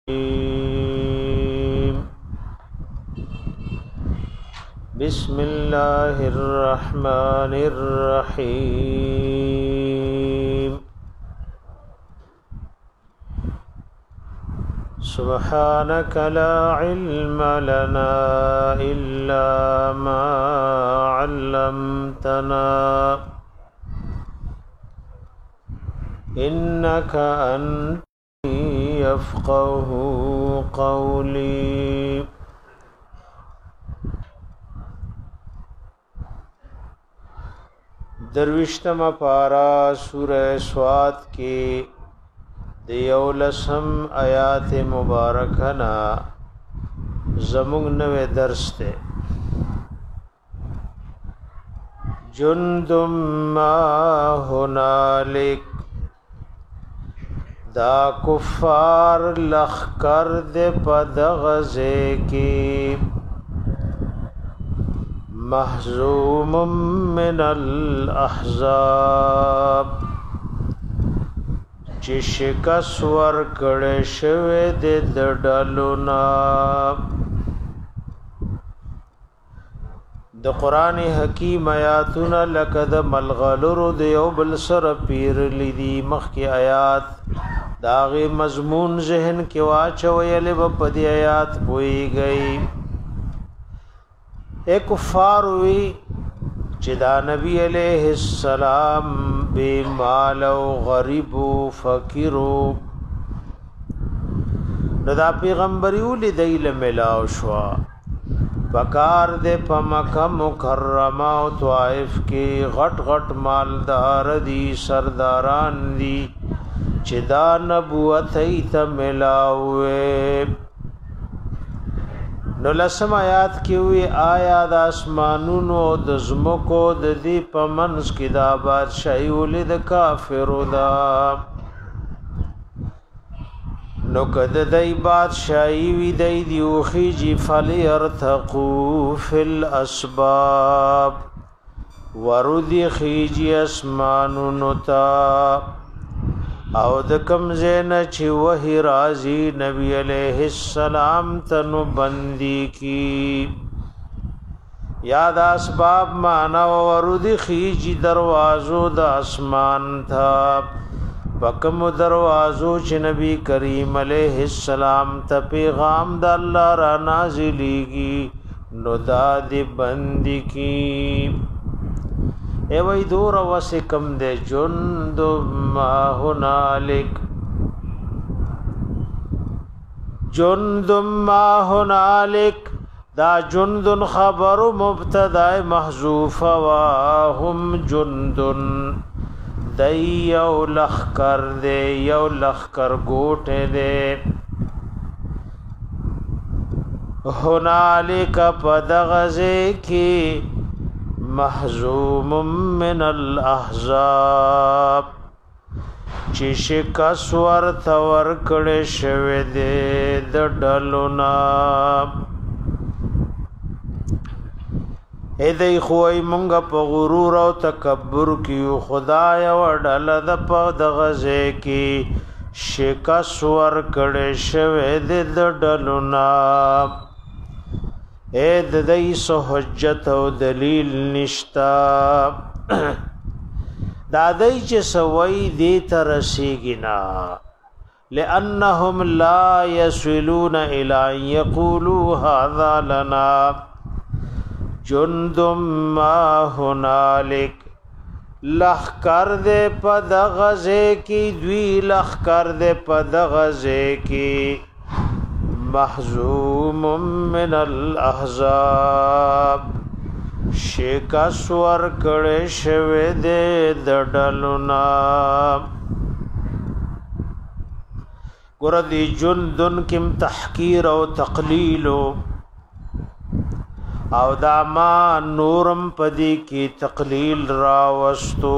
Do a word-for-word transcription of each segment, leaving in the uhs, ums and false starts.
بسم الله الرحمن الرحيم سبحانك لا علم لنا إلا ما علمتنا إنك أنت يفقه قولي. درویشتم پارا سورہ سواد کے دیولسم آیات مبارکنا زمونږ نوے درس تے جندم ما هنالک دا کفار لخکر دے پدغزے کی محزوم من الاحزاب چی شکس ورکڑے شوے دے دڈلونا. د قرآن حکیم آیاتنا لکد ملغلر دیو بل سر پیر لیدی مخ کی آیات داغی مضمون ذہن کی واچویل بپدی آیات پوئی گئی. اے کفار وی چدا نبی علیہ السلام بے مال و غریب و فقیر و ندا پیغمبریو لیدیل ملاو شوا پکار دے پا مکہ مکرمہ و طائف کی غٹ غٹ مالدار دی سرداران دی چدا نبوت ایتا ملاوے. نو لسم آیات کی ہوئی آیا دا اسمانونو د زمکو د دی پمنس کی دا بادشاہی ولید کافرو دا. نو کد دی بادشاہی وی دی دیوخی جی فلی ارتقو فی الاسباب ورودی خیجی اسمانونو تا او د کم زین چی وحی رازی نبی علیہ السلام تنو بندی کی یاد اسباب مانا ورودی خیجی دروازو دا اسمان تھا بکم دروازو چی نبی کریم علیہ السلام تا پیغام دا اللہ را نازلی گی نو دا دی بندی کی. اے وی دور وسکم دے جند ما هنالک جند ما هنالک دا جند خبر مبتدا محذوف واهم جند دی یو لخکر دے یو لخکر گوٹ دے هنالک پدغزے کی محزوم من الاحزاب چی شکس ورت ورکڑ شوی دے د ڈلونا. اے دی خوئی منگا پا غرور و تکبر کیو خدای و ڈل د پا دغزے کی شکس ورکڑ شوی دے د ڈلونا. اے ددائی سو حجت و دلیل نشتا دادائی چه سوئی دیتا رسیگنا لأنهم لا يسولون الى ان يقولوا هذا لنا جند ما هنالک لخکر دے پد غزے کی دوی لخکر دے پد غزے کی محزوم من الاحزاب شکس ورکڑ شوی دے دڈلونا. گردی جندن کم تحقیر و تقلیلو او داما نورم پدی کی تقلیل راوستو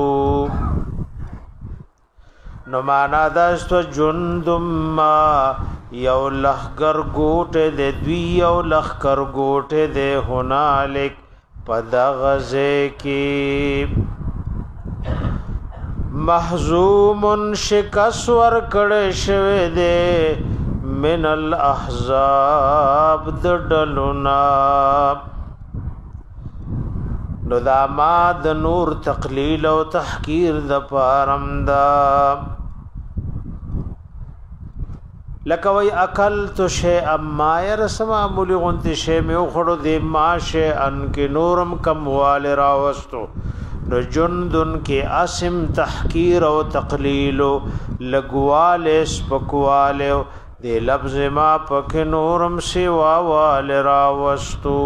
نو مانا داستو جندم ما یو لخگر گوٹے دے دوی یو لخگر گوٹے دے ہنالک پدغزے کی محزوم شکس ورکڑ شوی دے من الاحزاب دډلنا نو دا ما د نور تقلیل او تحقیر د پارم دا لکه وی اکل تو شی اما يرسما ملغون تی شی میو خړو دی ما شی ان کې نورم کم وال راوستو نو جندن کې اسم تحقیر او تقلیل لګوال سپکوال دی لفظ ما پک نورم سوا وال راوستو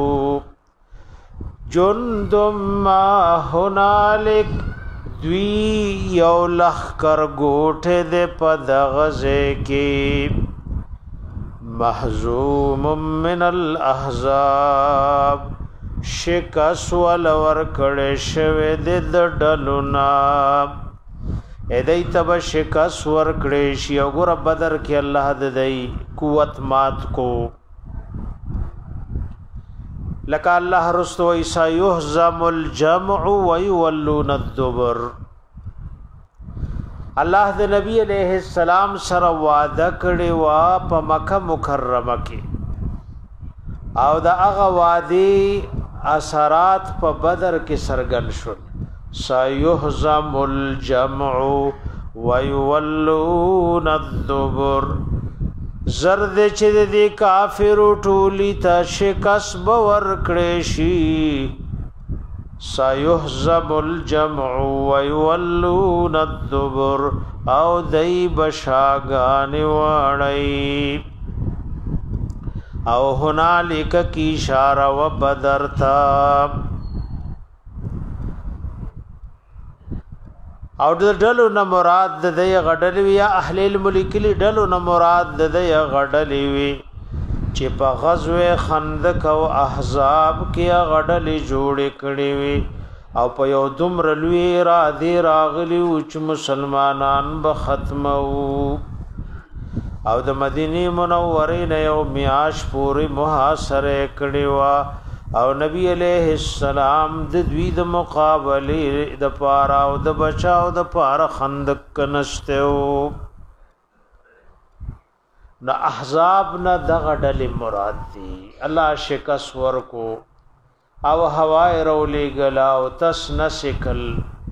جندم ما هنالک دوی یو لخ کر گوٹھے دے پدغزے کی محزوم من الاحزاب شکس ولور کڑے شوے دے دڈلونا ایدائی تب شکس ورکڑے شیو گور بدر کی اللہ ددائی قوت مات کو لکا اللہ رستو ایسا یحزم الجمع ویولون الدبر اللہ دے نبی علیہ السلام سر وعدہ کڑی وا پا مکہ مکرمہ کی او دا اغا وعدی اثرات پا بدر کی سرگن شن سیحزم الجمع ویولون الدبر زرد چې د کافر ټولی ته شکس باور کړي شي سيهزم الجمع ويولون الدبر او دای بشاغان وړي او هنالک کی اشاره و بدر تا او د ډلو نه مراد د دی غډلې یا اهل الملک لی ډلو نه مراد د دی غډلې وی چې په غزوه خندق او احزاب کې غډلې جوړې کړې وی او په یو دومره لوی را دی راغلی او چې مسلمانان به ختمو او د مدینه منورې نه یو میاش پوری محاصره کړې وا او نبی علیہ السلام د دوی د مقابله د پارا او د بچاو د پارا خندق کنستو نو احزاب نه دغه ډلې مراد دي الله شکس ورکو او هوای رولې غلا او تس نسکل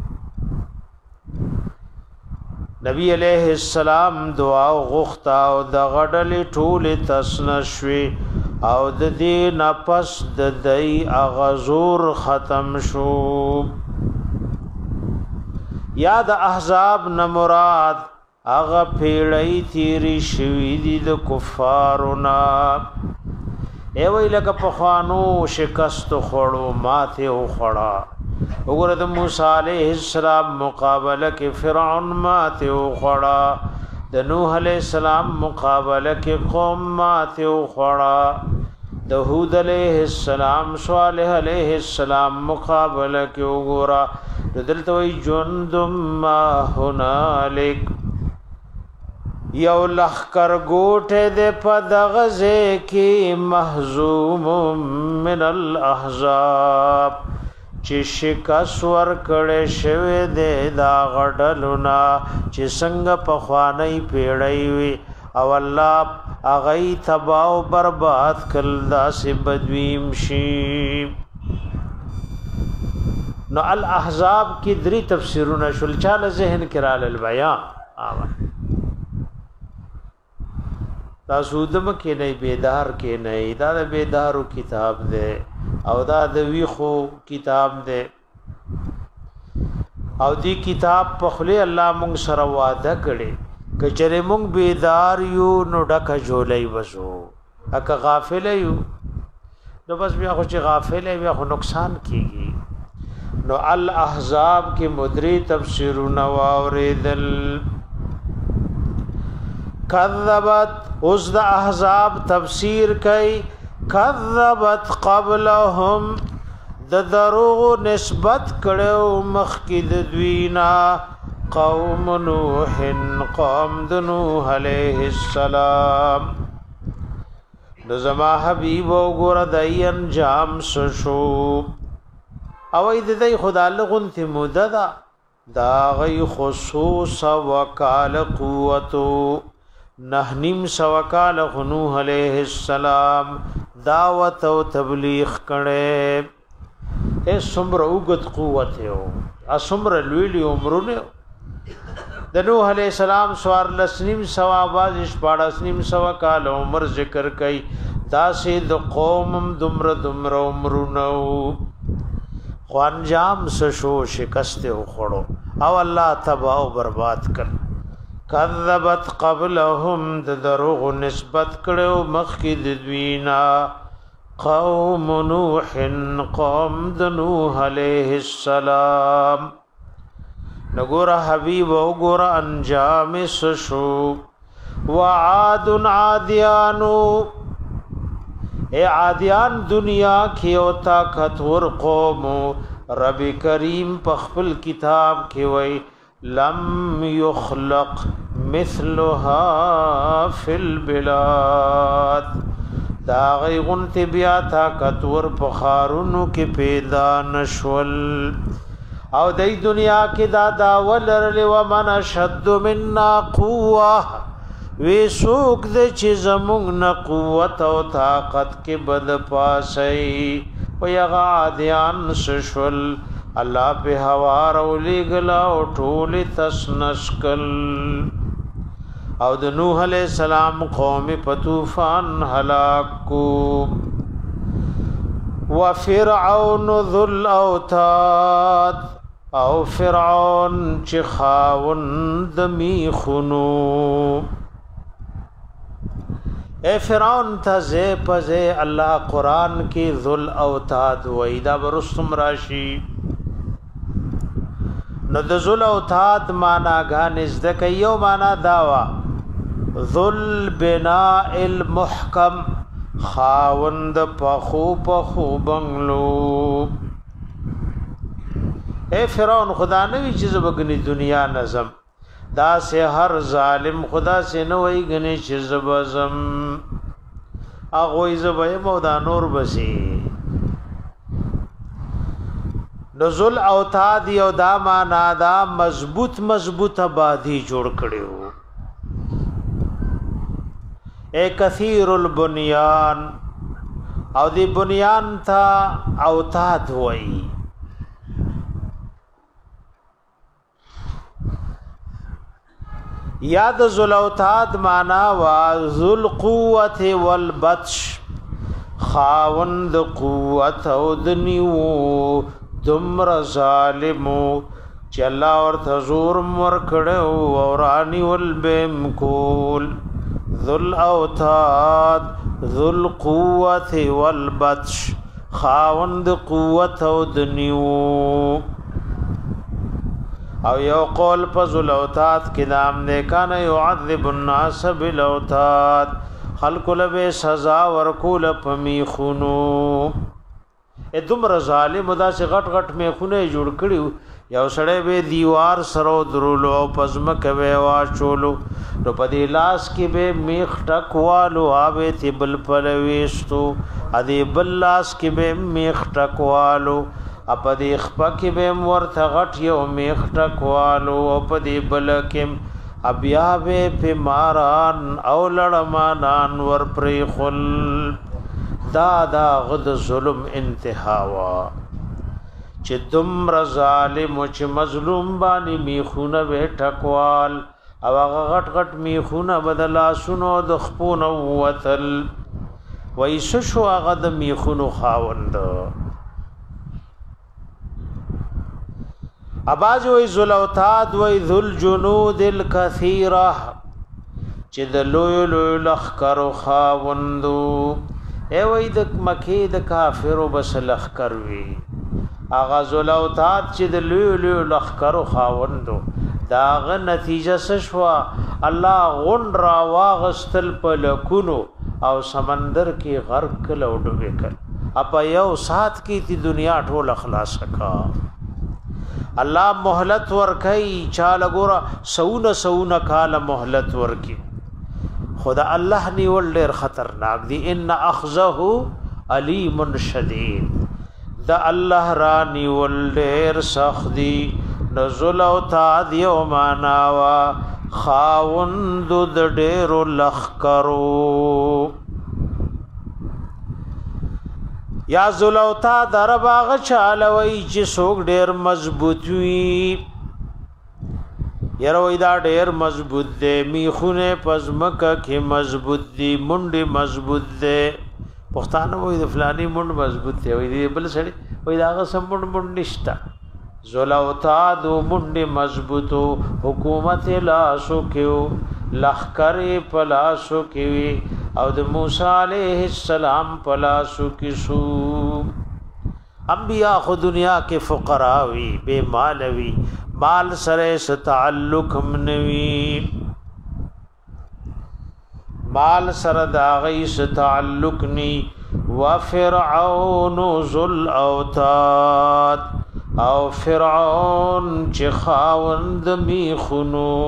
نبی علیہ السلام دعا غوښتا او د غډلې ټول تس نشوي او د دې نفس د دای اغزور ختم شو یا د احزاب نه مراد اغه پیړی تیری شوی دي د کفارنا ای وی لکه په خوانو شکست خړو ماته او خړا وګوره د موسی علیہ السلام مقابله کې فرعون ماته او خړا د نوح علیہ السلام مقابله کې قوم ماته او خړا د هود علیہ السلام صالح علیہ السلام مقابله کې وګورا دلته وی جندم ما هنالک یو لخر گوٹه ده پدغزه کی محزوم من الاحزاب چې شکاس ور کړه شوه ده دا غډلونا چې څنګه په خوانی پیړی وی او الله اغی تبا او برباد کل دا سی بدویم شی نو الاحزاب کی دری تفسیرونه شل چاله ذهن کرال البیان آوا تاسو دم کې نه بیدار کې نه دا د بیدارو کتاب ده او دا د ویخو کتاب ده او دی کتاب په خله الله مونږ سره وعده کړي کچره مونږ بیدار یو نو ډکه جولای وسو اګه غافل یو نو بس بیا خو چې غافل بیا خو نقصان کیږي نو الاحزاب کې مدری تفسیرونه واوریدل کذبت اوس د احزاب تفسیر کوي کذبت قبلهم د دروغ نسبت کړو مخکې د دوینا قوم نوح قوم د نوح علیہ السلام د زما حبیب وګور د انجام شو او د دې خدای لغون ته مددا دا غي خصوص وکال قوتو نحنیم سوکال نوح علیہ السلام دعوت او تبلیغ کړي اے سمر اوغت قوت یو اسمر لویلی عمرونه د نوح علیہ السلام سوار لسنیم سوا باز شپاړسنیم سوا کال عمر ذکر کئ داسې د قوم دمر دمر عمرونه خو انجام سشو شکست خوړو او الله تباہ و برباد کړ کذبت قبلهم د دروغ نسبت کړو مخکې د دوینا قوم نوح قوم د نوح علیہ السلام نګور حبیب او ګور انجام سشو وعاد عادیانو اے عادیان دنیا کی او طاقت ور قوم رب کریم په خپل کتاب کې وای لم يخلق مثلها في البلاد دا غیغنت بیا طاقت ور په خارونو کې پیدا نشول او د دنیا کې دا دا ولر و من شد منا قوه وی سوک د چې زمونږ نه قوت او طاقت کې بد پاسي و یغادیان سشل الله په هوا رولي غلا او ټول تسنشکل او د نوح علیہ السلام قوم په طوفان هلاک کو وفرعون ذو الاوتاد او فرعون چې خاوند میخونو اے فرعون ته زه پزه الله قران کې ذو الاوتاد وېدا برستم راشي نو د ذل اوتاد معنا غانز د کيو معنا داوا ذل بناء المحکم خاوند پخو پخو بنگلو اے فرعون خدا نوی چیز بگنی دنیا نظم دا سے ہر ظالم خدا سے نوی گنی چیز بزم اغوی زبائی مودا نور بسی نزل اوتاد یو دا معنا دا مضبوط مضبوط آبادی جوړ کړو اے کثیر البنیان او دی بنیان تا اوتاد وئی یاد ذل اوتاد معنا وا ذل قوت والبطش خاوند قوت او دنیو دمر ظالمو چې الله ورته زور مر کړو اورانی ول بهم کول ذل اوتاد ذل قوت والبطش خاوند قوت او دنیو او یو قول په ذل اوتاد کې نام نه کان يعذب الناس بالاوتاد خلق له سزا ورکول پمیخونو ا دمر ظالم دا سي غټ غټ می خونه جوړ کړیو یو سړی به دیوار سره درولو او پزما کوي وا چولو نو په دې لاس کې به میخ ټکوالو اوبه تی بل پر وېستو ا دې بل لاس کې به میخ ټکوالو ا په دې خپ کې به ورته غټ یو میخ ټکوالو او په دې بل کې ابیا به په ماران او لړمانان ور پرې خل دا دا غد ظلم انتها وا چې دمر ظالم چې مظلوم باندې میخونه و ټکوال او هغه غټ غټ میخونه بدلا سنو د خپونه وتل وایس شو هغه د میخونو خاوند اباز وی ذل اوتاد وی ذل جنود الكثيره چې د لوی لوی لخر خاوندو اے وای د مکی د کافرو بس لخر وی اغا ذل اوتاد چې د لوی لوی لخر خاوندو داغه نتیجه سشوا الله غون را واغستل په لکونو او سمندر کې غرق کلو ډوبه کړ اپا یو سات کې تی دنیا ټول اخلاص کا الله مهلت ور کوي چاله ګورا سونه سونه کال مهلت ور کی خدا الله نی ول ډیر خطرناک دی ان اخذه علیم شدید دا الله را نی ول ډیر سخت دی نزل او تا دی او معنا وا خاوند د ډېرو لخکرو یا زلوتا در باغ چالوي چې څوک ډېر مضبوط وي یره وای دا ډېر مضبوط دی میخونه پزمکه کې مضبوط دی منډه مضبوط دی پښتانه وای د فلانی منډ مضبوط دی وای دی بل سړي وای دا سم منډ منډ نشتا زلوتا دو منډه مضبوطو حکومت لا سو کېو لخکرې پلاسو کې او د موسی علیہ السلام پلاسو کې سو انبیاء خو دنیا کې فقرا وی بے مال وی مال سره س تعلق هم نوی مال سره دا غي س تعلق ني وفرعون ذل اوتاد او فرعون چې خاوند می خنو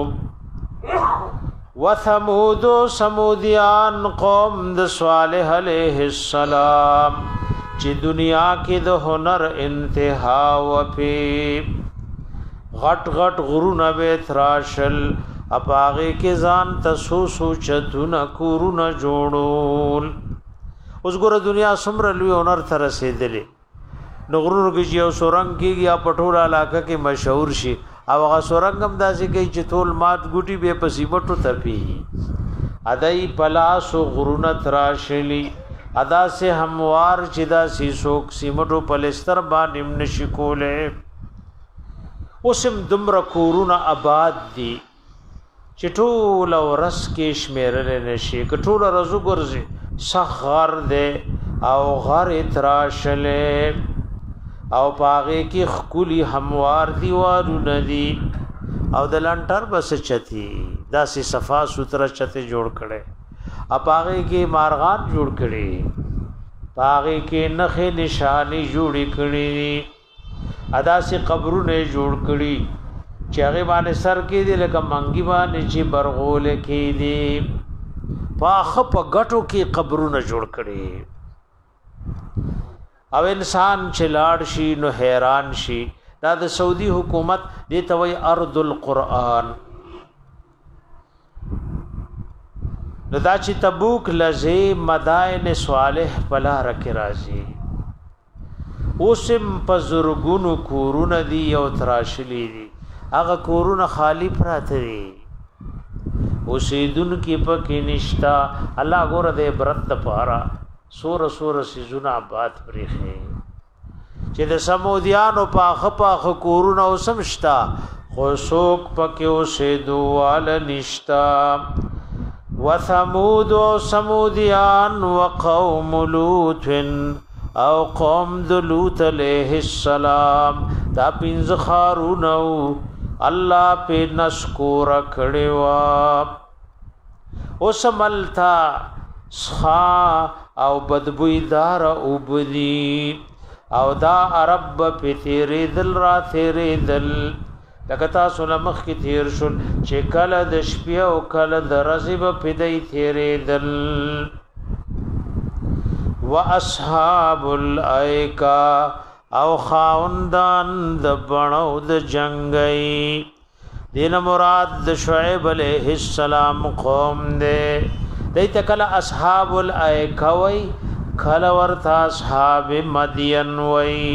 وثمود سمودیان قوم د صالح علیہ السلام چې دنیا کې د هنر انتها و په غټ غټ غرونه به تراشل اپاغه کې ځان تسو سوچتونه کورونه جوړول اوس ګوره دنیا سمره لوی هنر تر رسیدلې نو غرونو کې یو سورنګ کېږي یا پټوله علاقه کې مشهور شي او هغه سورنګ هم داسې کوي چې ټول مات ګوټي به په سیمټو تپي ادای پلاسو غرونه تراشلی ادا سے هموار چې دا سیسوک سیمټو پلستر باندې نشي کوله اوسم دمر کورونه آباد دي چټول ورس کې شمیرل نشي کټول رزو ګرځي سخر دے او غر تراشله او پاغه کې خکولی هموار دیوارو ندی او د لنټر بس چتی داسې صفا سوتره چته جوړ کړي اپاغه کې مارغان جوړ کړي پاغه کې نخې نشانی جوړ کړي ادا سي قبرونه جوړ کړي چې هغه باندې سر کې دي لکه منګي باندې چې برغول کې دي پاخ په غټو کې قبرونه جوړ کړي او انسان چې لاړ شي نو حیران شي دا د سعودي حکومت دې ته وای ارض القرآن نو دا چې تبوک لزی مدائن صالح پلا رک راځي اوسم پزرګونو کورونه دی او تراشلی دي هغه کورونه خالی پراته دي اوسیدون کې پکې نشتا الله ګور دې برت پارا سور سور سيزونه آباد پرېخه چې د سمودیانو پاخ پاخ کورونه وسمشتا خو سوک پکې اوسېدوال نشتا وثمود سمودیان وقوم لوط او قوم د لوط علیہ السلام دا پینځ خارونو الله په نشکور کړوا اوسملتا سخا او بدبویدار اوبدی او دا عرب په تیرې دل را تیرې دل لکه تاسو لمخ کې تیر شول چې کله د شپې او کله د ورځې په پدې تیرې دل واصحاب الایکا او خاوندان د بڼو د جنگي دین مراد د شعیب علیہ السلام قوم دے دیت کله اصحاب الایکا وی کله ورته اصحاب مدین وی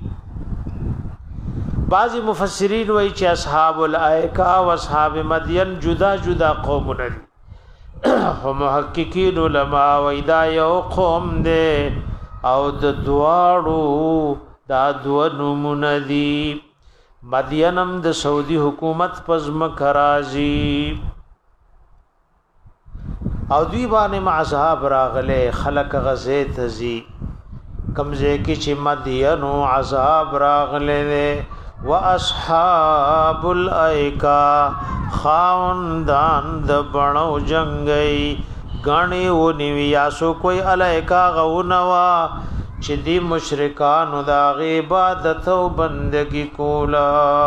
بعضی مفسرین وی چې اصحاب الایکا او اصحاب مدین جدا جدا قومونه دي هم محققین علماء وی دا یو قوم دے او د دواړو دا دو نمونه دي مدینم د سعودي حکومت پزم کرازی او دوی باندې معذاب راغله خلق غزه تزي کمزه کې چې مدینو عذاب راغله واصحاب الایکا خاوندان د بڼو جنگي غاڼي و نیویاسو کوئی الایکا غونوا چې دی مشرکان د عبادت او بندگی کولا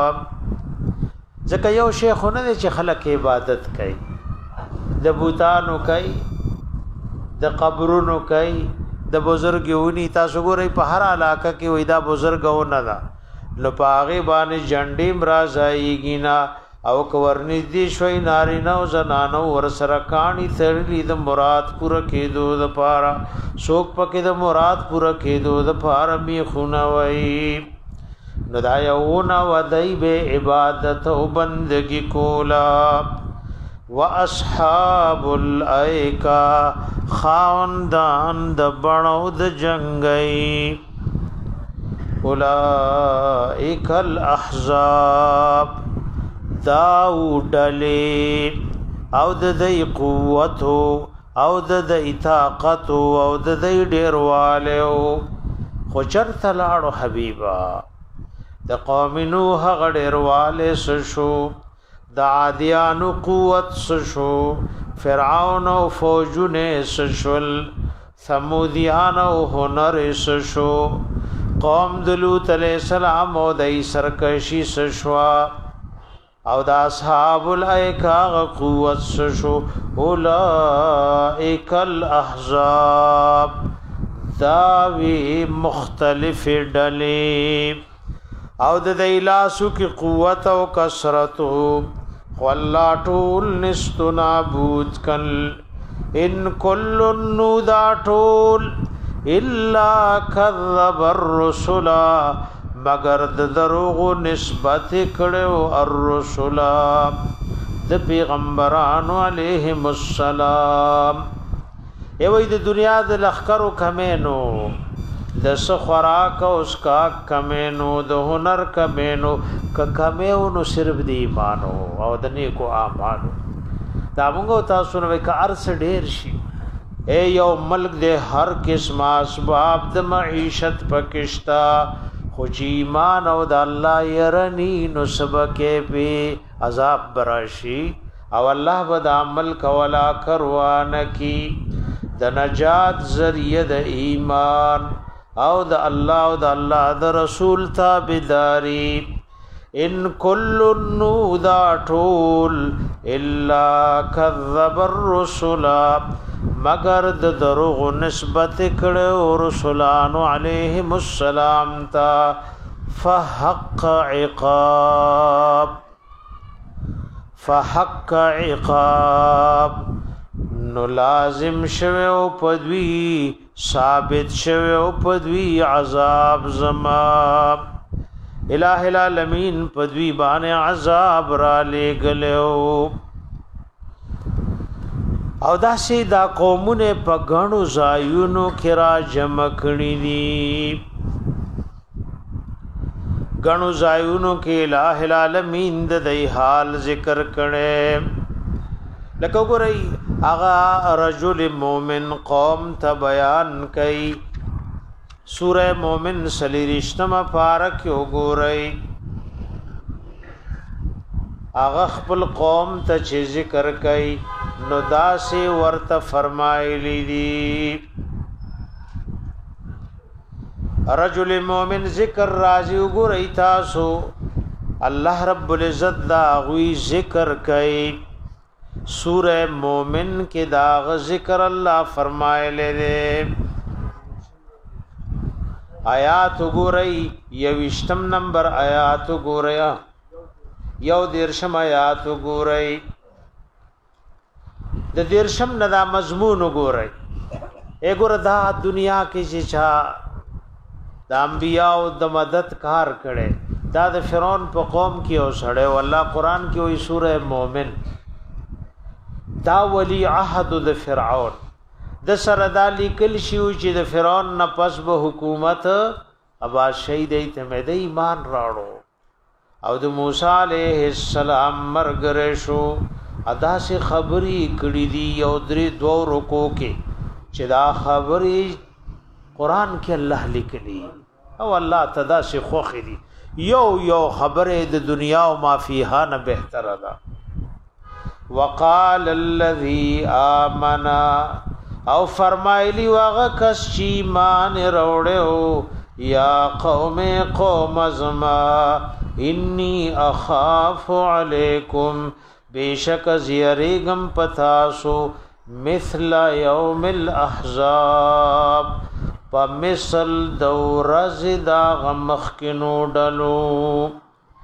ځکه یو شیخونه چې خلک عبادت کوي د بوتانو کوي د قبرونو کوي د بزرګونی تاسو ګورئ په هر علاقه کې وېدا بزرګونه ده نو پاغه باندې جنډیم راځيږي نا او کورنی دی شوی نارینه او زنانو ور سره کانی تړلی د مراد پوره کېدو د پاره څوک پکې د مراد پوره کېدو د پاره می خونوي ندایونا ودای به عبادت او بندگی کولا واصحاب الایکا خاوندان د بڼو د جنگي اولئک الاحزاب داودلی او د دې قوت او د دې طاقت او د دې ډیرواله خو چرته لاړو حبیبا د قوم نوح غډیرواله سشو د عادیانو قوت سشو فرعون او فوجونه سشل ثمودیان او هنر سشو قوم د لوط علیہ السلام او د سرکشی سشوا او د اصحاب الایکا قوت سشو اولئک الاحزاب داوی مختلف ډلې او د دیلاسو کی قوت او کثرت والله ټول نستنابود کل ان کل نودا ټول الا کذب الرسل مگر د دروغ نسبت کړو الرسل د پیغمبرانو علیهم السلام ایوې د دنیا د لخرو کمینو د سخراک او اسکا کمینو د هنر کمینو ک کمینو نو صرف دی ایمانو او د نیکو اعمالو دا موږ تاسو نو ک ارس ډیر شي اے یو ملک د هر قسم اسباب د معیشت پکشتا خو چې ایمان او د الله يرني نو سبکه په عذاب براشي او الله بد عمل کولا کروان کی د نجات ذریعہ د ایمان او د الله او د الله د رسول تابعداري ان کل نودا ټول الا کذب الرسل مگر د دروغ نسبت کړه رسولانو علیهم السلام تا فحق عقاب فحق عقاب نو لازم شوه او پدوی ثابت شوه او پدوی عذاب زما الہ العالمین پدوی باندې عذاب را لګلو او دا سي دا قومونه په غنو زایونو کې را جمع کړی دي غنو زایونو کې الہ العالمین د دی حال ذکر کړي لکه ګورئ اغا رجل مومن قوم ته بیان کړي سوره مومن سلیریشتمه پارک وګورئ اغا خپل قوم ته چې ذکر کړي نو داسې ورته فرمایلی دي رجل مومن ذکر راځي وګورئ تاسو الله رب العزت دا غوي ذکر کوي سوره مومن کې دا ذکر الله فرمایلی دي آیات وګورئ یوشتم نمبر آیات وګورئ یو دیرشم آیات وګورئ د دیرشم نه دا مضمون وګورئ اګور دا دنیا کې چې چا د انبیاء د مدد کار کړي دا د فرعون په قوم کې او سړی والله قران کې وې سوره مومن دا ولی عهد د فرعون د سره د لیکل شو چې د فرعون نه پس به حکومت ابا شهید ته مې د ایمان راړو او د موسی عليه السلام مرګ شو ادا سے خبری کړي دي یو درې دوه رکو کې چې دا خبري قران کې الله لیکلي او الله تدا سے خوخي دي یو یو خبره د دنیا او ما فيها نه بهتر ده وقال الذي آمن او فرمایلی واغه کس چې ایمان وروړو یا قوم قوم زما انی اخاف علیکم بیشک زیریگم پتاسو مثل یوم الاحزاب پا مثل دورز دا غمخ کنو ڈلو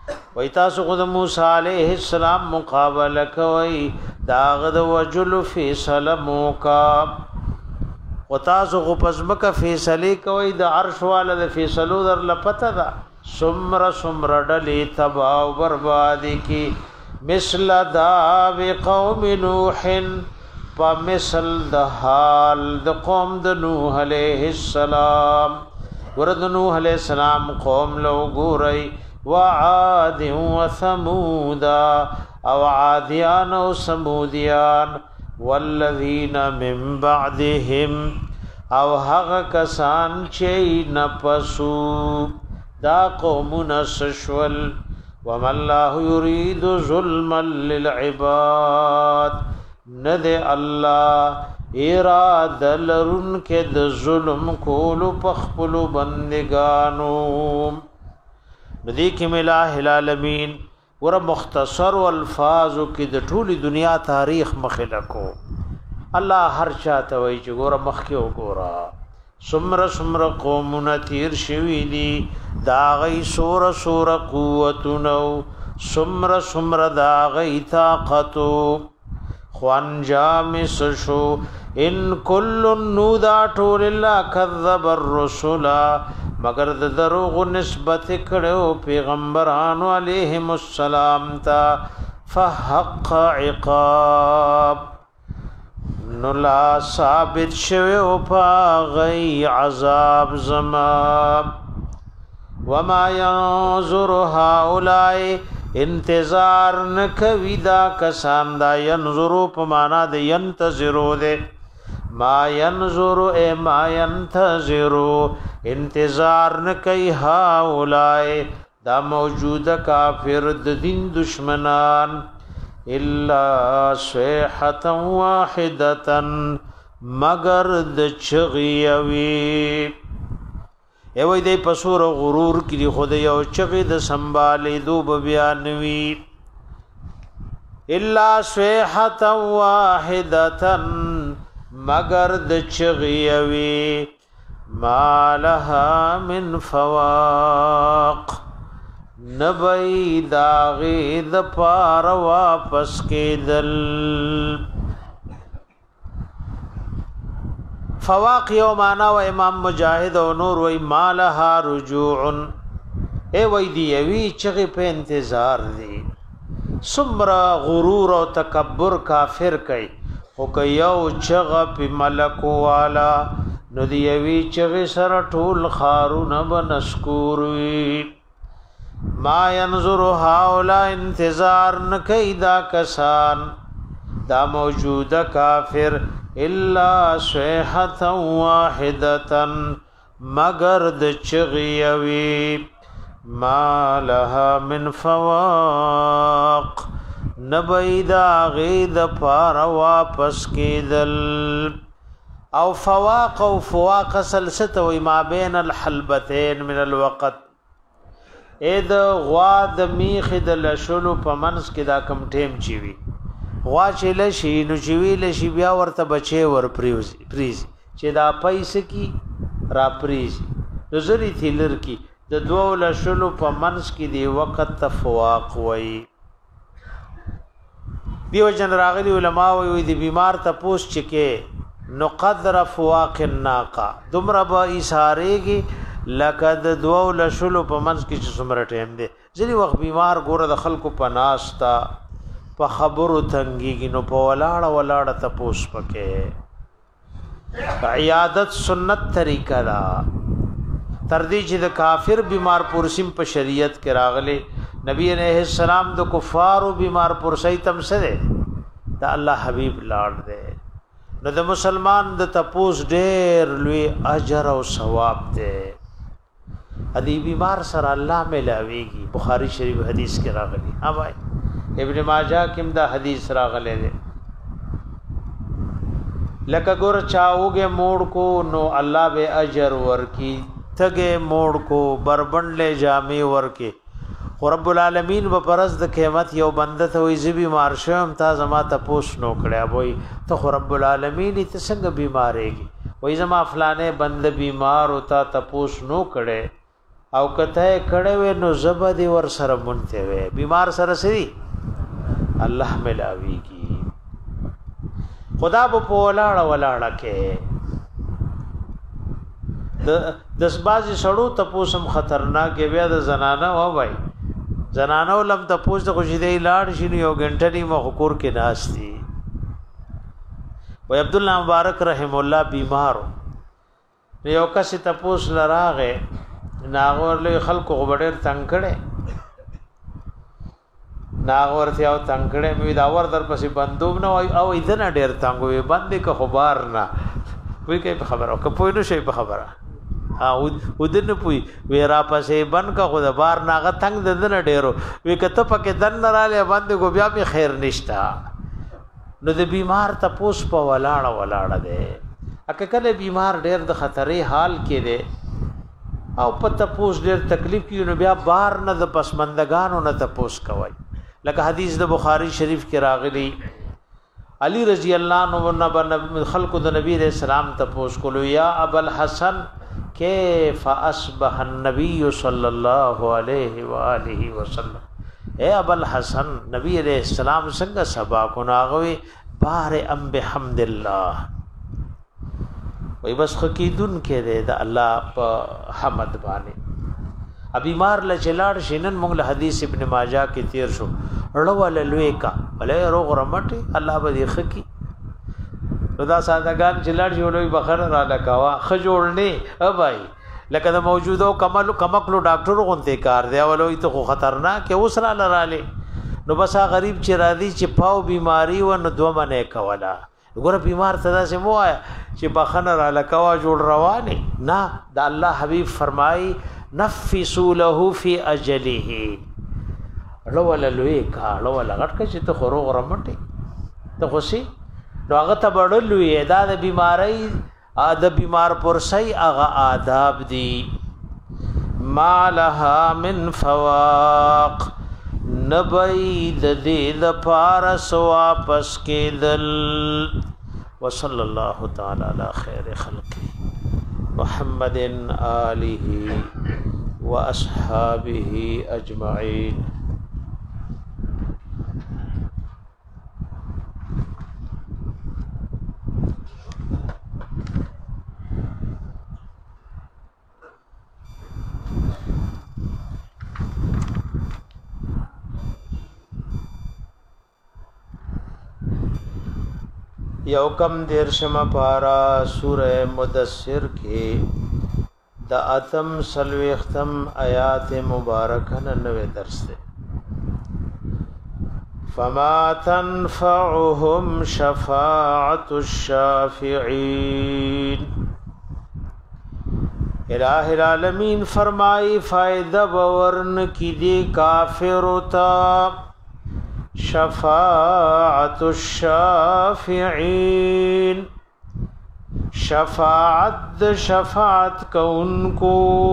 وای تاسو خو د موسی علیه السلام مقابله کوي داغه د وجل فیصله موکا و تاسو خو پزمکه فیصله کوي د عرش والا د فیصلو در لپته دا سمر سمر ډلې تبا او برباد کی مثل دا قوم نوح فمثل د حال د قوم د نوح علیہ السلام ورد نوح علیہ السلام قوم لو ګورئ وعاد وثمود او عادیان او سمودیان والذین من بعدهم او هغه کسان چې نپسو دا قومنا سشول وما الله يريد ظلما للعباد ند الله اراده لرن کې د ظلم کولو پخپلو بندگانو ندی کې ملاه العالمین ور مختصر الفاظ کې د ټولي دنیا تاریخ مخلکو الله هر چاته وای چې ګور مخکې وګورا سمر سمر قومنا تیر شوی دی دا غي سور سور قوتونو سمر سمر دا غي طاقتو خوان جامس شو ان کل نودا ټول الله کذب الرسل مگر د دروغ نسبت کړو پیغمبرانو علیهم السلام تا فحق عقاب نو لا ثابت شوی او پاغی عذاب زما وما ينظر هؤلاء انتظار نکوی دا کسان دا ينظرو په معنا د ينتظرو ده ما ينظر اے ما ينتظرو انتظار نکي هؤلاء دا موجود کافر د دین دشمنان الا صيحه واحده مگر د چغيوي ای وای دی پسور غرور کی خود یو چغي د سنبالې دوب بیانوي الا صيحه واحده مگر د چغيوي ما لها من فواق نبي داغي د پار واپس کېدل فواق یو معنا و امام مجاهد او نور وای ما لها رجوع اے وای دی وی چغي په انتظار دی سمرا غرور او تکبر کافر کوي او که یو چغه په ملک والا نو دی وی چغه سره ټول خارون بنشکور وی ما ينظر هؤلاء انتظار نکیدا کسان دا موجوده کافر الا صيحه واحده مگر د چغیوی ما لها من فواق نبیدا غید پار واپس کیدل او فواق او فواق سلست و ما بین الحلبتين من الوقت اید غوا د میخ د لشلو پمنس کې دا کم ټیم چی وی غوا چې لشي نو چې وی لشي بیا ورته بچي ور پریوزي پریزي چې دا پیسې کی را پریزي نظری تھیلر کی د دوو لشلو پمنس کې دی وخت تفواق وای دیو جن راغلی علماء وی دی بیمار ته پوس چکه نو قدر فواق الناقه دمر با اشارهږي لقد دو لشلو په منځ کې چې څومره ټیم دی ځینی وخت بیمار ګوره د خلکو په ناستا په خبرو تنګيږي نو په ولاړه ولاړه تپوس پکې عیادت سنت طریقه دا تر دې چې د کافر بیمار پرسیم په شریعت کې راغله نبی علیہ السلام د کفارو بیمار پرسای تم سره دا الله حبیب لاړ دی نو د مسلمان د تپوس ډېر لوی اجر او ثواب دی ادي بیمار سره الله ملاويږي بخاری شریف حدیث کې راغلی ها بھائی ابن ماجه کې دا حدیث راغلی دی لکه ګور چاوګه موړ کو نو الله به اجر ورکی تګه موړ کو بربندلې جامې ورکی رب العالمین و پرز د قیامت یو بنده ته وي زی بیمار شوم تا زما ته پوس نو کړیا وای ته رب العالمین ته څنګه بیمارېږي وای زما فلانه بنده بیمار او تا ته پوس نو کړي او کته کړه و نو زبدي ور سره مونته وي بیمار سره سری الله ملاوي کی خدا په ولاړه ولاړه کې د دسبازي سړو تپوسم خطرناک بیا د زنانه و وای زنانه لم تپوس د خوشي دی لاړ شي یو غنټه دی مخکور کې ناشتي و عبد الله مبارک رحم الله بیمارو یو کس تپوس لراغه ناغور له خلکو غبډر تنگ کړي ناغور ته او تنگ کړي مې دا ور در پسې بندوب نه او اذن ډیر تنگ وي باندې که خبر نه وی کې خبره او کپوی نو شي په خبره او ودن پوي ویرا پسې بن کا خود بار ناغه تنگ ددن ډیرو وی کته پکې دن رااله باندې کو بیا به خیر نشتا نو د بیمار ته پوس په ولاړه ولاړه ده اکه کله بیمار ډیر د خطرې حال کې ده او پته پوس ډیر تکلیف کې نو بیا بار نه د پسمندگانو نه ته پوس کوي لکه حدیث د بخاری شریف کې راغلی علی رضی الله عنه خلق د نبی رسول الله ته پوس کولو یا ابو الحسن کیف اصبح النبي صلی الله علیه و آله وسلم اے ابو الحسن نبی علیہ السلام څنګه سبا کو ناغوي بار ام بحمد الله وای بس خکیدون کې ده د الله په حمد باندې ا بیمار ل چلاړ شینن موږ له حدیث ابن ماجه کې تیر شو اړول لوي کا بلې روغ رمټي الله به خکی دا سادهګان چلاړ جوړوي بخره را لکاوا خجوړني ا بھائی لکه د موجودو کمل کمکلو ډاکټر غونته کار دی ولوي ته خطرناک اوسرا لراله نو بسا غریب چې راضي چې پاو بیماری و نو دوه منه کولا وګوره بیمار تدا سے مو آیا چې بخنه را لکوا جوړ روانه نه د الله حبیب فرمای نفسوا له فی اجله لول لوی کا لول غټ چې ته خروغ رمټي ته خوشي نو هغه ته بڑلوی ادا د بیماری ا د بیمار پرسي هغه آداب دي ما لها من فواق نبید دې د پارس واپس کېدل وصلی الله تعالی علی خیر خلقه محمد آله واصحابه اجمعین یو کم دیر شما پارا سورہ مدثر کے دا اتم سلویختم آیات مبارکن نوے درس دے فما تنفعهم شفاعت الشافعین الہ العالمین فرمائی فائدہ بورن کی دی کافرتا شفاعت الشافعین شفاعت شفاعت کون کو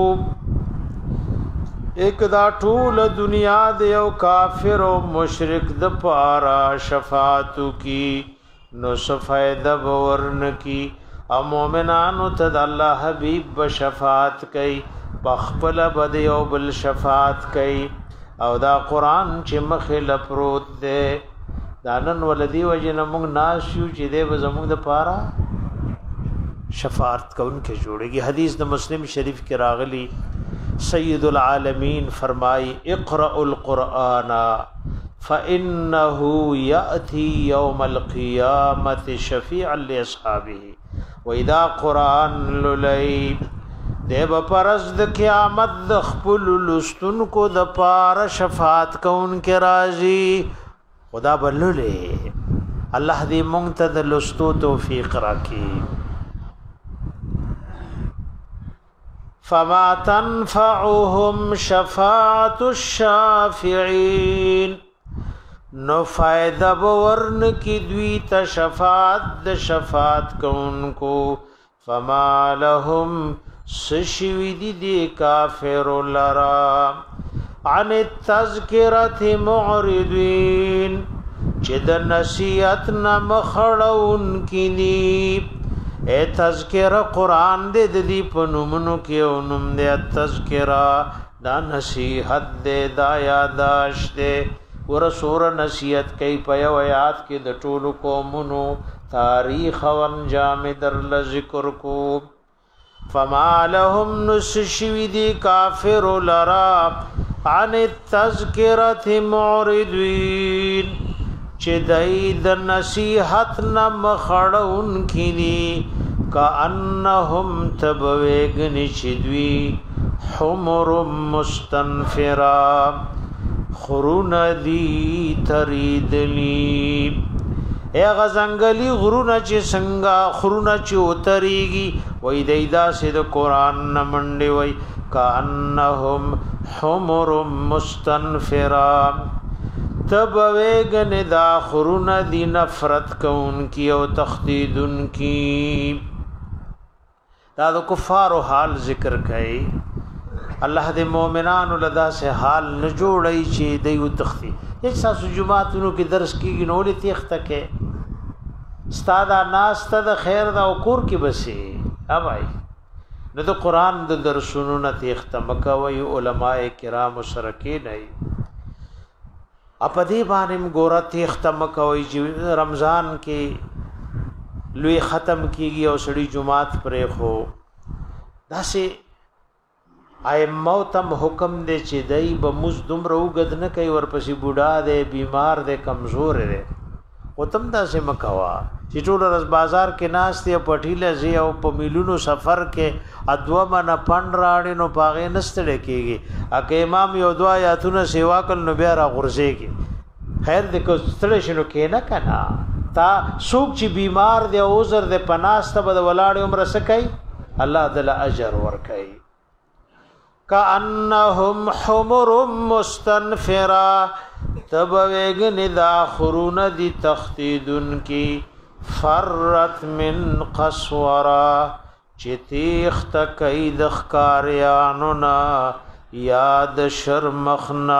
ایک دا ټول دنیا د یو کافر او مشرک د پارا شفاعت کی نو فائدہ ورن کی او مومنانو ته د الله حبیب بشفاعت کوي بخپل بد یو بل شفاعت کوي او دا قران چې مخه لپروت ده دانن ولدی وجنه موږ ناشیو چې دې زموږ د پاره شفاعت کون کې جوړيږي حدیث د مسلم شریف کې راغلی سید العالمین فرمای اقرأ القرآن فانه یاتی یوم القیامت شفیعا لاصحابه واذا قرآن للی دیو پرز د قیامت د خپل لستون کو د پار شفاعت کون کې راضی خدا بلله الله دې مونږ ته د لستو توفیق راکړي فما تنفعهم شفاعت الشافعین نو فائدہ بورن کی دوی ته شفاعت د شفاعت کون کو فما لهم سشوی دی دی کافر لرا عن التذکرت معرضین چه د نصیحت نمخڑون کی دی اے تذکرہ قرآن دے دی پنومنو کیو نم دے تذکرہ دا نصیحت دے دا یاداش دے ورسور نصیحت کئی پیو آیات کی د ټولو قومونو تاریخ و انجام در لذکر کو فما لهم نسشوی دی کافر لرا عن التذکرت معرضین چه دای د نصیحت نم خړون کینی کانهم تبویگنی چدوی حمر مستنفرا خرون دی تریدلی اے غزنگلی غرون چه سنگا خرون چه اتریگی وی دیدا سید قرآن نمنڈی وی کانهم حمر مستنفرا تب ویگن دا خرون دی نفرت کون کی او تخدیدن کی دا دا کفار و حال ذکر کئی اللہ دے مومنان لدا سے حال نجوڑی چی دیو تختی ایک ساسو جماعتونو کی درس کی گنولی تیخ تکے استادا ناستا دا خیر دا وکور کی بسی اب آئی نو دا قرآن دا درسونو نا تیخ تمکوی علماء کرام سرکی نئی اپا دی بانم گورا تیخ تمکوی جی رمضان کی لوی ختم کی گی او سڑی جماعت پرے خو دا سے آئے موتم حکم دے چی دائی با مزدم رو گد نکی ورپسی بوڑا دے بیمار دے کمزور دے و تم دا سے مکوا چی ټول رز بازار کے ناس دے پٹیل زی او پا میلونو سفر کے ادوا من پند راڑی نو پاغی نستڑے کی گی اکا امام یو دعا یاتون سیوا کل نو بیارا غرزے کی خیر دے کستڑے شنو کینا کنا تا سوک چی بیمار دے اوزر دے پناستا بدا ولاڑی عمر سکئی اللہ دل اجر ورکئی کانہم حمر مستنفرا تب ویگن دا خرون دی تختیدن کی فرت من قصورا چی تیخ تکی دخکاریانونا یاد شرمخنا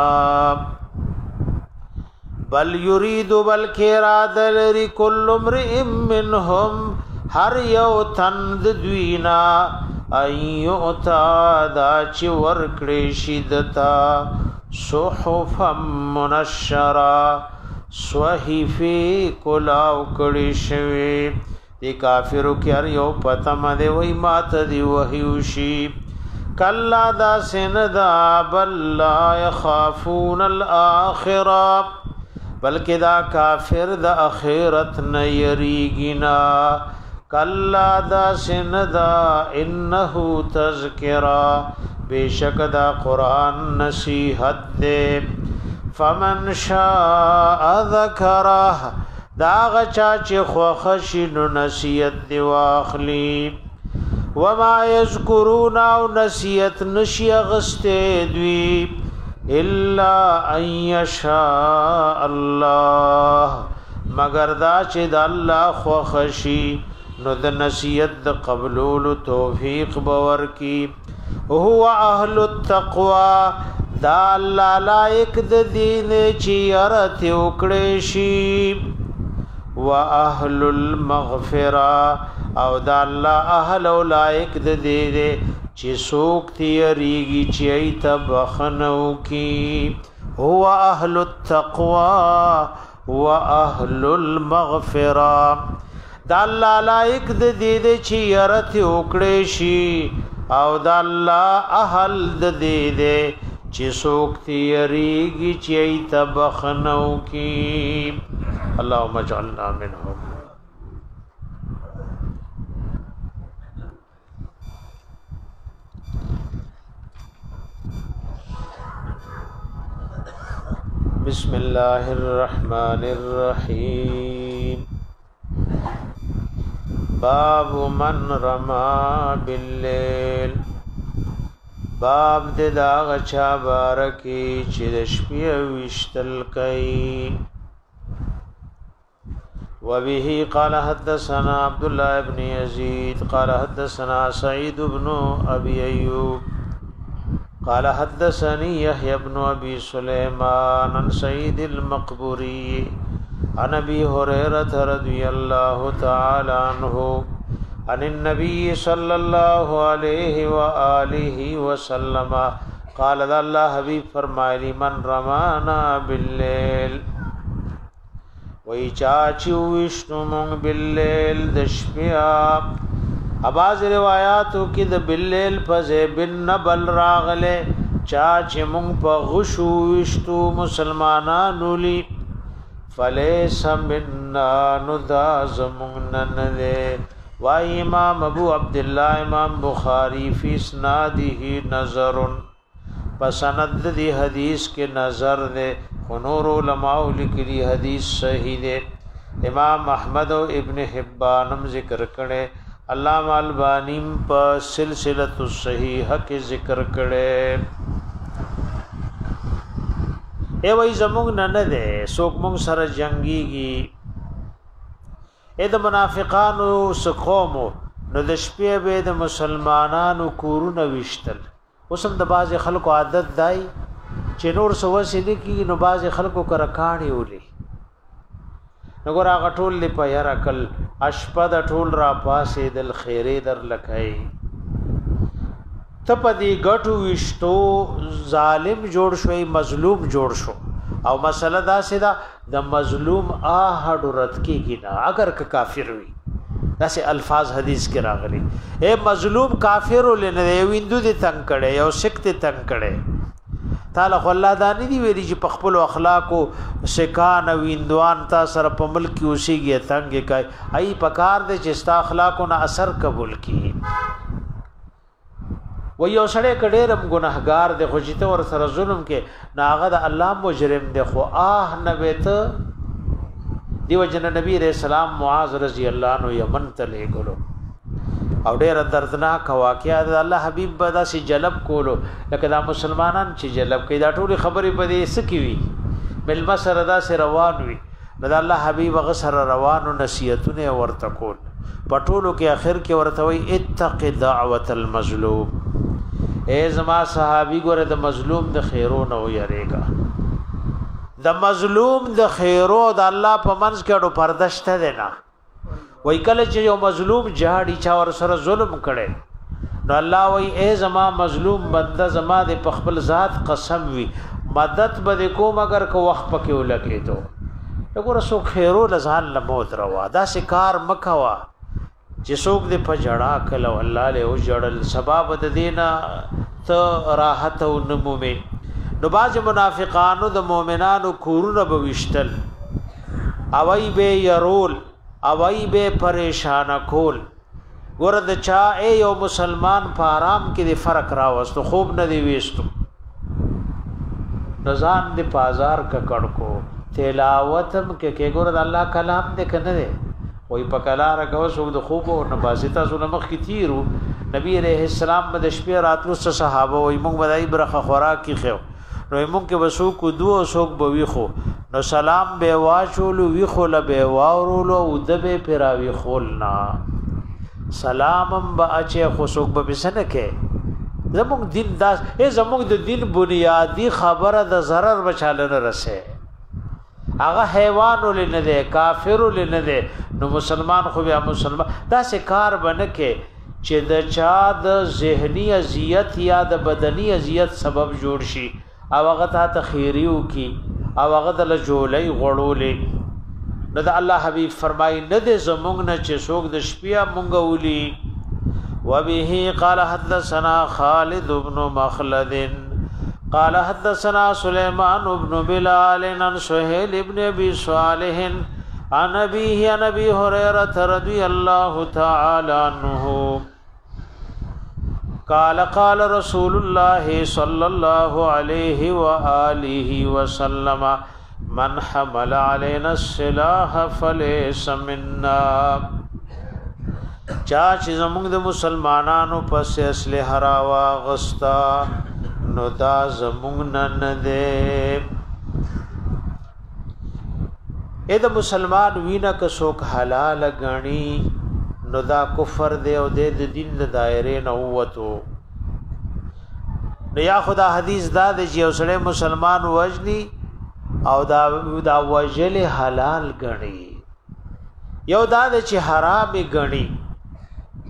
بل یرید بلکی راد لری کل امرئ منہم ہر یو تند دوینا ایوتا دا چی ورکڑی شدتا صحفا منشرا صحیفی کلاو کڑی شوی دی کافرو کیار یو پتم دے وی مات دی وحیوشی کلا دا سندا بل لا یخافون الآخرہ بلکہ دا کافر دا اخیرت نیریگینا کلا دا سندا انہو تذکرہ بے شک دا قرآن نصیحت دے فمن شاء ذکرہ دا غچا چی خوخشن نصیحت دی واخلی وما یذکرون او نصیحت نشی غستے دوی الا ان یشاء اللہ مگر دا چی دا اللہ خوخشی نو د نصیحت د قبول توفیق باور کی هو اهل التقوى دا الله لایق د دین چی ارت وکړې شي واهل المغفرة او دا الله اهل لایق د دې چې سوک تیریږي چې ایت بخنو کی هو اهل التقوى واهل المغفرة دا الله لایق د دې چې ارت وکړې شي او دا الله اهل د دې چې څوک تیریږي چې ایت بخنو کی اللهم اجعلنا منهم بسم الله الرحمن الرحیم باب من رما باللیل باب د داغ چا بارکی چې د شپې وشتل کوي وبه قال حدثنا عبد الله بن يزيد قال حدثنا سعيد بن ابي ايوب قال حدثني يحيى بن ابي سليمان عن سعيد المقبوري عن ابي هريره رضي الله تعالى عنه عن النبي صلى الله عليه وآله وسلم قال الله حبیب فرمایلی من رمانا باللیل وی چاچی وشنو مونگ باللیل دشپیا اباز روایاتو کی د باللیل پزے بن نبل راغلے چاچی مونگ پا غشو وشتو مسلمانانو لی فلیس مننا نداز مونگ نندے وائی امام ابو عبداللہ امام بخاری فی اسنادہ نظرن پسند دی حدیث کے نظر دے خنور علماء لکلی حدیث صحیح دے امام احمد و ابن حبانم ذکر کرے علامہ البانیم پا سلسلۃ الصحیحہ کے ذکر کرے اے وای زمونږ نه دے سوک مونږ سره جنگیږي اے د منافقانو سقومو نو د شپې به د مسلمانانو کورونه وشتل اوسم د باز خلکو عادت دای چې نور سوسې نه کی نو باز خلکو کرکاڼي ولي نګور هغه ټول په یار عقل اشپد ټول را پاسې دل خیره در لکای تپدی غټو وشتو ظالم جوړ شوی مظلوم جوړ شو او مسله دا سیدا د مظلوم آه رد کیږي نه اگر که کافر وي داسې الفاظ حدیث کې راغلي اے مظلوم کافر ولنه ویندو دي تنگ کړي او سکت تنگ کړي تعالی الله دانی دی ویلي چې په خپل اخلاقو سکان ویندوان تا سره په ملک اوسېږي تنگ کوي ای پکار دي چې ستا اخلاقو نه اثر قبول کړي و یو سړی کډېرم ګناهګار دی خو چې ته ور سره ظلم کې ناغه د الله مجرم دی خو آه نه بیت دیو جن نبی رسول الله معاذ رضی الله عنه یمن ته لګلو او ډېر دردناک واقعیا د الله حبیب بدا سي جلب کولو لکه دا مسلمانان چې جلب کوي دا ټول خبرې په دې سکی وي بل مسره دا سي روان وي د الله حبیب غسر روانو نصیحتونه ورته کول پټولو کې اخر کې ورته وي اتق دعوت المظلوم اے زما صحابي ګوره د مظلوم د خیرو نه ويریګا د مظلوم د خیرو د الله په منځ کې اډو پردشته ده نه وای کله چې یو مظلوم جاړي چا ور سره ظلم کړي نو الله وای اے زما مظلوم بنده زما د خپل ذات قسم وي مدد به کوم اگر کو وخت پکې ولګې ته وګوره سو خیرو لزان لموت روا دا سکار مکوا چې څوک دې په جړه کله الله له او جړل سبب د دینا ته راحت او نمومه نو باز منافقانو د مؤمنانو کورونه بوشتل اوای به يرول اوای به پریشان کول ګور د چا ای یو مسلمان په آرام کې د فرق راوستو خوب نه دی وېستو رضان د بازار کا کړکو تلاوتم کې کې ګور د الله کلام دې کنه دی وای په کلا راغو سو د خوب او نباستا سونه مخ کی تیرو نبی عليه السلام د شپې راتلو صحابه وای موږ بدای برخه خوراک کی خو نو موږ کې وسو کو دو سوک بوي خو نو سلام به واچولو وی خو له به واورولو او د به پیراوي خولنا سلامم با اچه خو سوک به بسنه کې زموږ دین داس ای زموږ د دین بنیادی خبره د zarar بچاله نه رسه هغه حیوان ولنه ده کافر ولنه ده نو مسلمان خو بیا مسلمان دا سه کار بنکه چې د چا د ذهنی اذیت یا د بدنی اذیت سبب جوړ شي او هغه ته تخیریو کی او هغه د جولې غړولې نو د الله حبیب فرمای نه د زمونږ نه چې څوک د شپیا مونږ ولي وبه قال حدثنا خالد بن مخلد قال حدثنا سليمان بن بلال عن سهيل بن ابي صالح عن ابيه عن ابي هريره رضي الله تعالى عنه قال قال رسول الله صلى الله عليه واله وسلم من حمل علينا السلاح فليس منا چا چې زموږ د مسلمانانو پس اسلحه را واغستا نو دا زمونږ نه ده اې د مسلمان وینا که څوک حلال غني نو دا کفر دی او د دین د دایره نه وته نو یا خدا حدیث دا د چې اوسړه مسلمان وجني او دا دا وجل حلال غني یو دا د چې حرام غني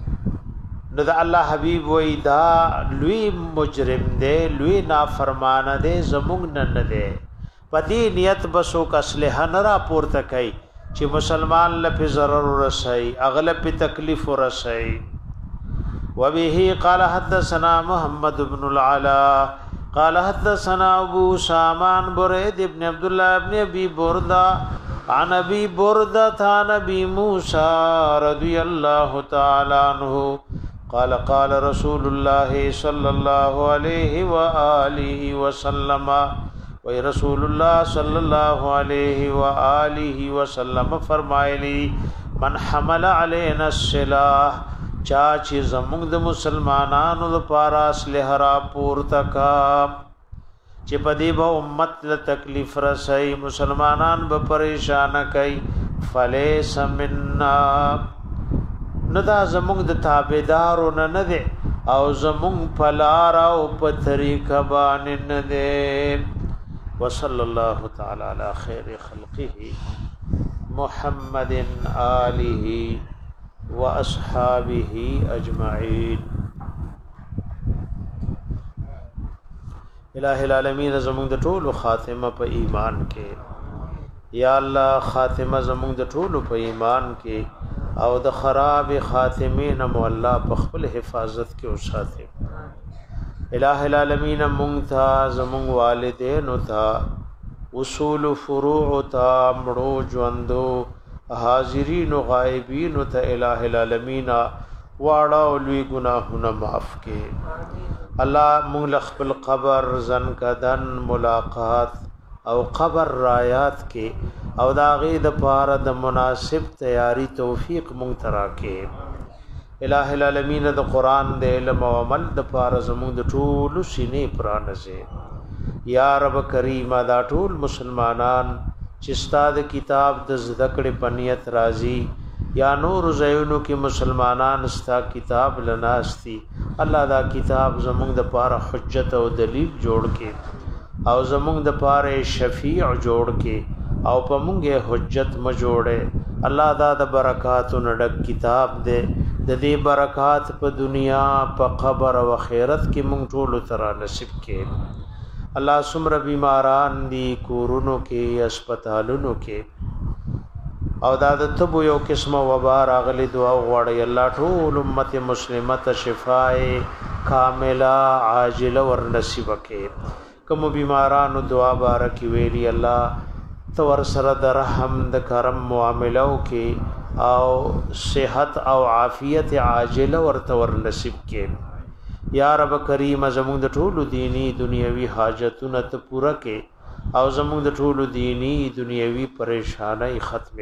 نو د الله حبیب وای دا لوی مجرم دی لوی نافرمان دی زمونږ نه نه دی پدې نیت بسو کسله نه را پورته کوي چې مسلمان لپاره ضرر ورسي اغلب په تکلیف ورسي وبه قال حدثنا محمد بن العلا قال حدثنا ابو سامان بريد ابن عبد الله ابن ابي برده عن ابي برده عن ابي موسى رضي الله تعالى عنه قال قال رسول الله صلى الله عليه واله وسلم و رسول الله صلى الله عليه واله وسلم فرمایلی من حمل علينا السلاح چا چې زموږ د مسلمانانو لپاره اسلحه را پورته کا چې په دې به امت له تکلیف رسي مسلمانان به پریشان کوي فلیس منا ندا زموږ د تابعدارو نه نه دي او زموږ پلار او په طریقه باندې نه دي وصلی الله تعالی علی خیر خلقه محمد آله واصحابه اجمعین الہ العالمین زموږ د ټولو خاتمه په ایمان کې یا الله خاتمه زموږ د ټولو په ایمان کې او د خراب خاتمین مولا په خپل حفاظت کې اوساته الہ العالمین مونږ ته زموږ والدین او ته اصول فروع ته مړو ژوندو حاضرین او غایبین ته الہ العالمین واړه او لوی ګناهونه معاف کړي الله مونږ خپل قبر زن کدن ملاقات او قبر رایات کې او دا غي د پاره د مناسب تیاری توفیق مونږ ترا کې الہ العالمین د قران د علم او عمل د پاره زموږ د ټول سینې پرانځه یا رب کریم دا ټول مسلمانان چې ستاد کتاب د ذکر پنیت راضی یا نور زینو کې مسلمانان ستا کتاب لناستی الله دا کتاب زموږ د پاره حجت او دلیل جوړ کې او زموږ د پاره شفیع جوړ کې او په مونږه حجت م جوړه الله دا د برکاتو نډک کتاب دې د دې برکات په دنیا په قبر او آخرت کې مونږ ټول تر نصیب کې الله سمره بیماران دي کورونو کې هسپتالونو کې او دا د تبو یو قسمه وبا راغلي دعا غواړي الله ټول امت مسلمه ته شفای کامله عاجله ور نصیب کړي کوم بیمارانو دعا بارکی ویلی الله تو ور سره د رحم د کرم معاملو کې او صحت او عافیت عاجله ورته ور نصیب کړي یا رب کریم زموږ د ټولو دینی دنیوي حاجتونه ته پوره کې او زموږ د ټولو دینی دنیوي پریشانای ختم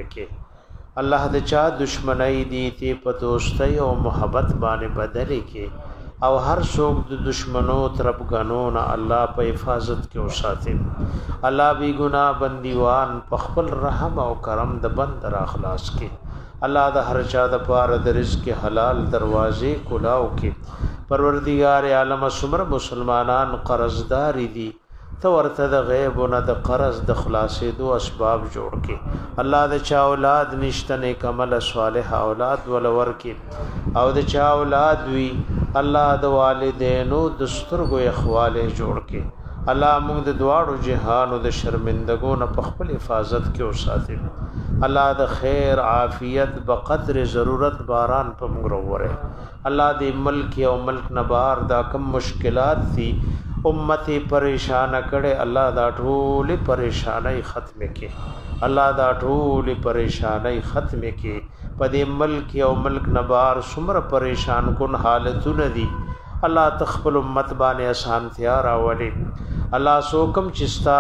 کې الله د چا دشمنی دي ته په دوستۍ او محبت باندې بدلې کې او هر څوک د دشمنو طرف غنون الله په حفاظت کې اوساته الله بی ګناه بندیوان په خپل رحم او کرم د بند را اخلاص کې الله د هر چا د پاره د رزق حلال دروازې کلاو کې پروردگار عالم سمر مسلمانان قرضدار دي تو ورته د غیب او د قرض د خلاصې دو اسباب جوړ کې الله د چا اولاد نشته نیک عمل صالح اولاد ولور کې او د چا اولاد وی الله د والدینو د سترګو اخواله جوړ کې الله موږ د دواړو جهان او د شرمندګو نه په خپل حفاظت کې اوساتې الله د خیر عافیت بقدر ضرورت باران په موږ وروره الله دې ملک او ملک نبار دا کم مشکلات دي امت پریشان کړي الله دا ټول پریشانای ختم کړي الله دا ټول پریشانای ختم کړي په دې ملک او ملک نبار سمر پریشان کن حالتونه دي الله تخپل امت باندې آسان تیار راولي الله سوکم چستا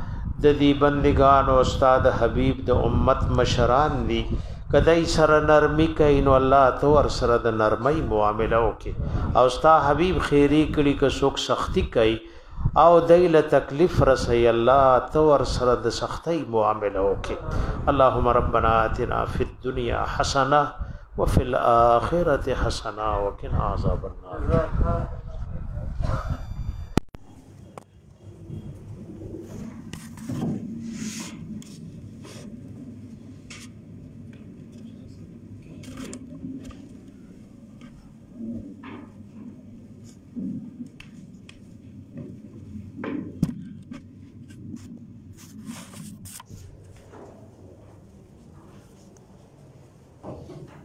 د دې بندگان او استاد حبیب د امت مشران دي کدی سره نرمی کین الله تو ور سره د نرمی معاملې وکي او استا حبیب خیری کړي که څوک سختی کوي او دیل تکلیف رسي الله تو ور سره د سختی معاملې وکي اللهم ربنا آتنا فی الدنيا حسنه وفي الاخره حسنه وقنا عذاب النار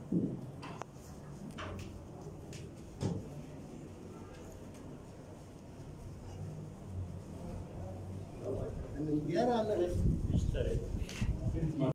And then get on the